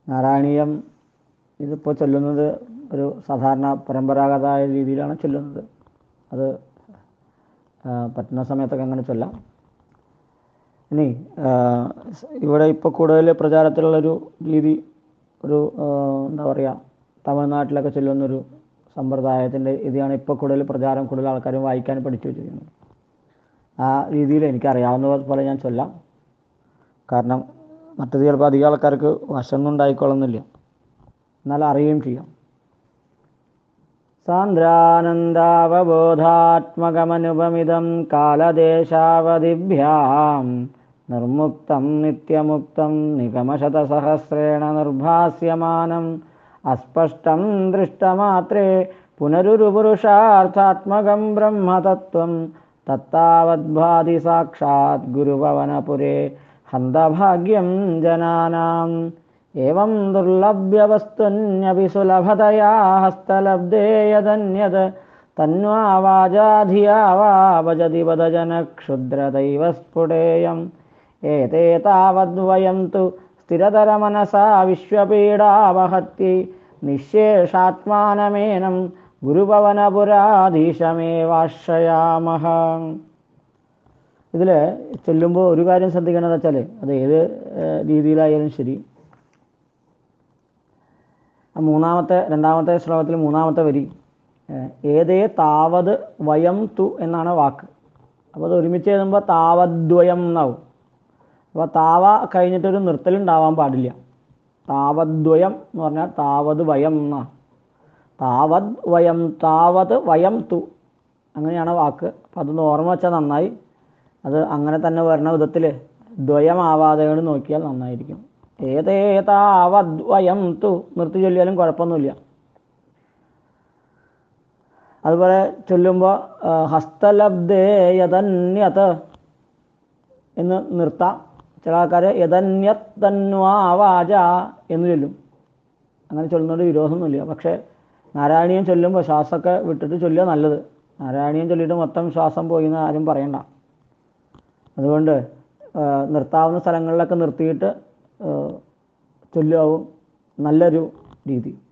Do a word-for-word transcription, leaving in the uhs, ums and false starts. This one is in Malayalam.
നാരായണീയം ഇതിപ്പോൾ ചൊല്ലുന്നത് ഒരു സാധാരണ പരമ്പരാഗതമായ രീതിയിലാണ് ചൊല്ലുന്നത്. അത് പറ്റുന്ന സമയത്തൊക്കെ അങ്ങനെ ചൊല്ലാം. ഇനി ഇവിടെ ഇപ്പോൾ കൂടുതൽ പ്രചാരത്തിലുള്ളൊരു രീതി ഒരു എന്താ പറയുക, തമിഴ്നാട്ടിലൊക്കെ ചൊല്ലുന്നൊരു സമ്പ്രദായത്തിൻ്റെ ഇതാണ് ഇപ്പോൾ കൂടുതൽ പ്രചാരം, കൂടുതൽ ആൾക്കാരും വായിക്കാനും പഠിച്ചു വെച്ചിരിക്കുന്നത്. ആ രീതിയിൽ എനിക്കറിയാവുന്ന പോലെ ഞാൻ ചൊല്ലാം. കാരണം മറ്റത് ചിലപ്പോൾ അധികം ആൾക്കാർക്ക് വശമൊന്നും ഉണ്ടായിക്കൊള്ളുന്നില്ല, എന്നാൽ അറിയുകയും ചെയ്യാം. സാന്ദ്രാനന്ദാവബോധാത്മകമനുപമിതം കാലദേശാവധിഭ്യാം നിർമുക്തം നിത്യമുക്തം നിഗമശതസഹസ്രേണ നിർഭാസ്യമാനം അസ്പഷ്ടം ദൃഷ്ടമാത്രേ പുനരുരുപുരുഷാർത്ഥാത്മകം ബ്രഹ്മതത്വം തത്താവദ്ഭാതി സാക്ഷാത് ഗുരുഭവനപുരേ ഹന്തഭാഗ്യം ജനാനാം. ഏവം ദുർലഭ്യവസ്തുന്യപി സുലഭതയാ ഹസ്തലബ്ധേ യദന്യത് തന്വാ വാചാ ധിയാ വാ ഭജതി വദജനക്ഷുദ്രദൈവ സ്ഫുടേയം. ഏതേ താവദ്വയം തു സ്ഥിരതരമനസാ വിശ്വപീഡാവഹത്यै നിശേഷാത്മാനമേനം ഗുരുഭവനപുരാധീശമേവാശ്രയാമഃ. ഇതിൽ ചൊല്ലുമ്പോൾ ഒരു കാര്യം ശ്രദ്ധിക്കണമെന്ന് വെച്ചാൽ, അത് ഏത് രീതിയിലായാലും ശരി, മൂന്നാമത്തെ രണ്ടാമത്തെ ശ്ലോകത്തിൽ മൂന്നാമത്തെ വരി ഏതേ താവത് വയം തു എന്നാണ് വാക്ക്. അപ്പോൾ അത് ഒരുമിച്ച് എഴുതുമ്പോൾ താവദ്വയം എന്നാവും. അപ്പോൾ താവ കഴിഞ്ഞിട്ടൊരു നിർത്തലുണ്ടാവാൻ പാടില്ല. താവദ്വയം എന്ന് പറഞ്ഞാൽ താവത് വയം എന്നാണ്. താവത് വയം താവത് വയം തു അങ്ങനെയാണ് വാക്ക്. അപ്പോൾ അതൊന്ന് ഓർമ്മ വെച്ചാൽ നന്നായി. അത് അങ്ങനെ തന്നെ വരുന്ന വിധത്തിൽ ദ്വയമാവാതെ നോക്കിയാൽ നന്നായിരിക്കും. ഏതേ താവദ്വയം തു നിർത്തി ചൊല്ലിയാലും കുഴപ്പമൊന്നുമില്ല. അതുപോലെ ചൊല്ലുമ്പോൾ ഹസ്തലബ്ധേ യദന്യത് എന്ന് നിർത്താം. ചില ആൾക്കാർ യദന്യത് തന്വാ വാച എന്ന് ചൊല്ലും. അങ്ങനെ ചൊല്ലുന്നതിന് വിരോധമൊന്നുമില്ല. പക്ഷേ നാരായണീയം ചൊല്ലുമ്പോൾ ശ്വാസമൊക്കെ വിട്ടിട്ട് ചൊല്ലുക നല്ലത്. നാരായണീയം ചൊല്ലിയിട്ട് മൊത്തം ശ്വാസം പോയി എന്ന് ആരും പറയണ്ട. അതുകൊണ്ട് നിർത്താവുന്ന സ്ഥലങ്ങളിലൊക്കെ നിർത്തിയിട്ട് ചൊല്ലുകയാവും നല്ലൊരു രീതി.